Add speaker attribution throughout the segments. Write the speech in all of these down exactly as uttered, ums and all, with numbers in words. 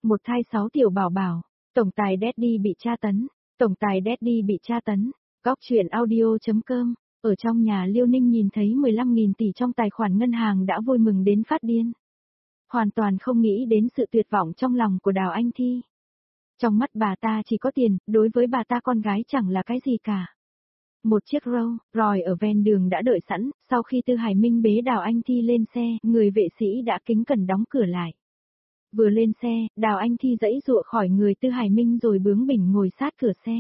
Speaker 1: Một thai sáu tiểu bảo bảo, tổng tài Daddy bị tra tấn, tổng tài Daddy bị tra tấn, góc chuyện audio.com, ở trong nhà Liêu Ninh nhìn thấy mười lăm nghìn tỷ trong tài khoản ngân hàng đã vui mừng đến phát điên. Hoàn toàn không nghĩ đến sự tuyệt vọng trong lòng của Đào Anh Thi. Trong mắt bà ta chỉ có tiền, đối với bà ta con gái chẳng là cái gì cả. Một chiếc Rolls Royce ở ven đường đã đợi sẵn, sau khi Tư Hải Minh bế Đào Anh Thi lên xe, người vệ sĩ đã kính cẩn đóng cửa lại. Vừa lên xe, Đào Anh Thi giãy giụa khỏi người Tư Hải Minh rồi bướng bỉnh ngồi sát cửa xe.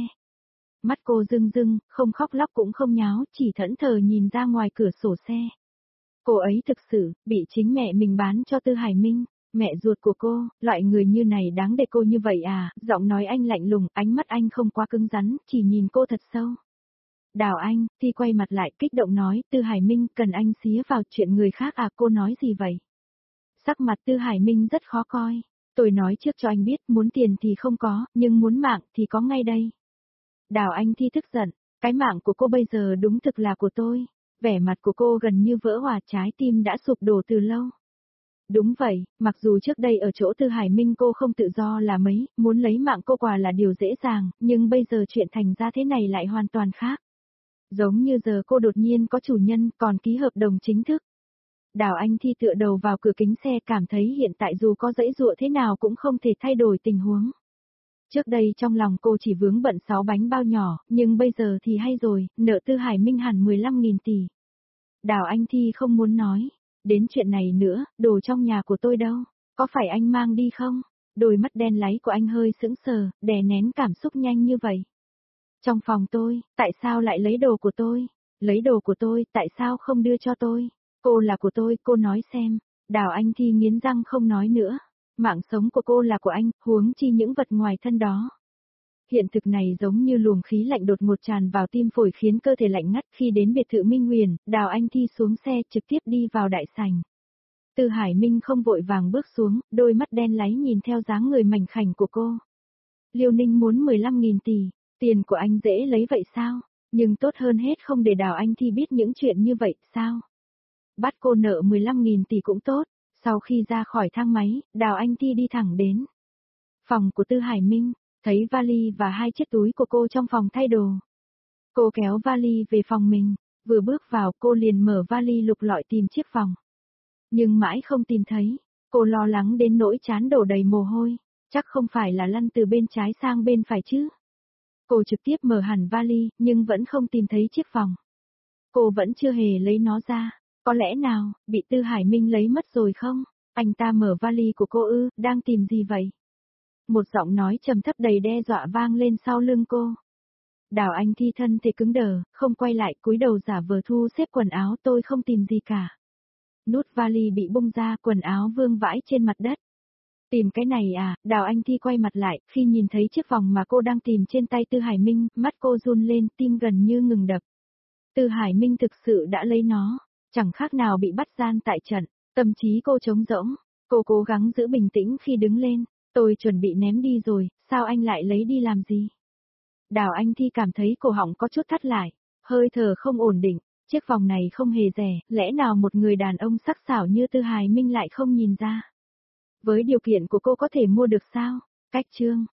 Speaker 1: Mắt cô rưng rưng, không khóc lóc cũng không nháo, chỉ thẫn thờ nhìn ra ngoài cửa sổ xe. Cô ấy thực sự, bị chính mẹ mình bán cho Tư Hải Minh, mẹ ruột của cô, loại người như này đáng để cô như vậy à, giọng nói anh lạnh lùng, ánh mắt anh không quá cứng rắn, chỉ nhìn cô thật sâu. Đào Anh, Thi quay mặt lại kích động nói, Tư Hải Minh cần anh xía vào chuyện người khác à, cô nói gì vậy? Sắc mặt Tư Hải Minh rất khó coi, tôi nói trước cho anh biết, muốn tiền thì không có, nhưng muốn mạng thì có ngay đây. Đào Anh Thi tức giận, cái mạng của cô bây giờ đúng thực là của tôi. Vẻ mặt của cô gần như vỡ hòa, trái tim đã sụp đổ từ lâu. Đúng vậy, mặc dù trước đây ở chỗ Tư Hải Minh cô không tự do là mấy, muốn lấy mạng cô quả là điều dễ dàng, nhưng bây giờ chuyện thành ra thế này lại hoàn toàn khác. Giống như giờ cô đột nhiên có chủ nhân, còn ký hợp đồng chính thức. Đào Anh Thi tựa đầu vào cửa kính xe, cảm thấy hiện tại dù có giãy giụa thế nào cũng không thể thay đổi tình huống. Trước đây trong lòng cô chỉ vướng bận sáu bánh bao nhỏ, nhưng bây giờ thì hay rồi, nợ Tư Hải Minh hẳn mười lăm nghìn tỷ. Đào Anh Thi không muốn nói đến chuyện này nữa, đồ trong nhà của tôi đâu, có phải anh mang đi không? Đôi mắt đen láy của anh hơi sững sờ, đè nén cảm xúc nhanh như vậy. Trong phòng tôi, tại sao lại lấy đồ của tôi? Lấy đồ của tôi, tại sao không đưa cho tôi? Cô là của tôi, cô nói xem. Đào Anh Thi nghiến răng không nói nữa. Mạng sống của cô là của anh, huống chi những vật ngoài thân đó. Hiện thực này giống như luồng khí lạnh đột ngột tràn vào tim phổi khiến cơ thể lạnh ngắt. Khi đến biệt thự Minh Huyền, Đào Anh Thi xuống xe trực tiếp đi vào đại sảnh. Tư Hải Minh không vội vàng bước xuống, đôi mắt đen láy nhìn theo dáng người mảnh khảnh của cô. Liêu Ninh muốn mười lăm nghìn tỷ, tiền của anh dễ lấy vậy sao? Nhưng tốt hơn hết không để Đào Anh Thi biết những chuyện như vậy, sao? Bắt cô nợ mười lăm nghìn tỷ cũng tốt. Sau khi ra khỏi thang máy, Đào Anh Thi đi thẳng đến phòng của Tư Hải Minh, thấy vali và hai chiếc túi của cô trong phòng thay đồ. Cô kéo vali về phòng mình, vừa bước vào cô liền mở vali lục lọi tìm chiếc vòng. Nhưng mãi không tìm thấy, cô lo lắng đến nỗi trán đổ đầy mồ hôi, chắc không phải là lăn từ bên trái sang bên phải chứ. Cô trực tiếp mở hẳn vali, nhưng vẫn không tìm thấy chiếc vòng. Cô vẫn chưa hề lấy nó ra. Có lẽ nào, bị Tư Hải Minh lấy mất rồi không? Anh ta mở vali của cô ư, đang tìm gì vậy? Một giọng nói trầm thấp đầy đe dọa vang lên sau lưng cô. Đào Anh Thi thân thể cứng đờ, không quay lại, cúi đầu giả vờ thu xếp quần áo, tôi không tìm gì cả. Nút vali bị bung ra, quần áo vương vãi trên mặt đất. Tìm cái này à? Đào Anh Thi quay mặt lại, khi nhìn thấy chiếc vòng mà cô đang tìm trên tay Tư Hải Minh, mắt cô run lên, tim gần như ngừng đập. Tư Hải Minh thực sự đã lấy nó. Chẳng khác nào bị bắt gian tại trận, tâm trí cô trống rỗng, cô cố gắng giữ bình tĩnh khi đứng lên, tôi chuẩn bị ném đi rồi, sao anh lại lấy đi làm gì? Đào Anh Thi cảm thấy cổ họng có chút thắt lại, hơi thở không ổn định, chiếc vòng này không hề rẻ, lẽ nào một người đàn ông sắc sảo như Tư Hải Minh lại không nhìn ra? Với điều kiện của cô có thể mua được sao? Cách chương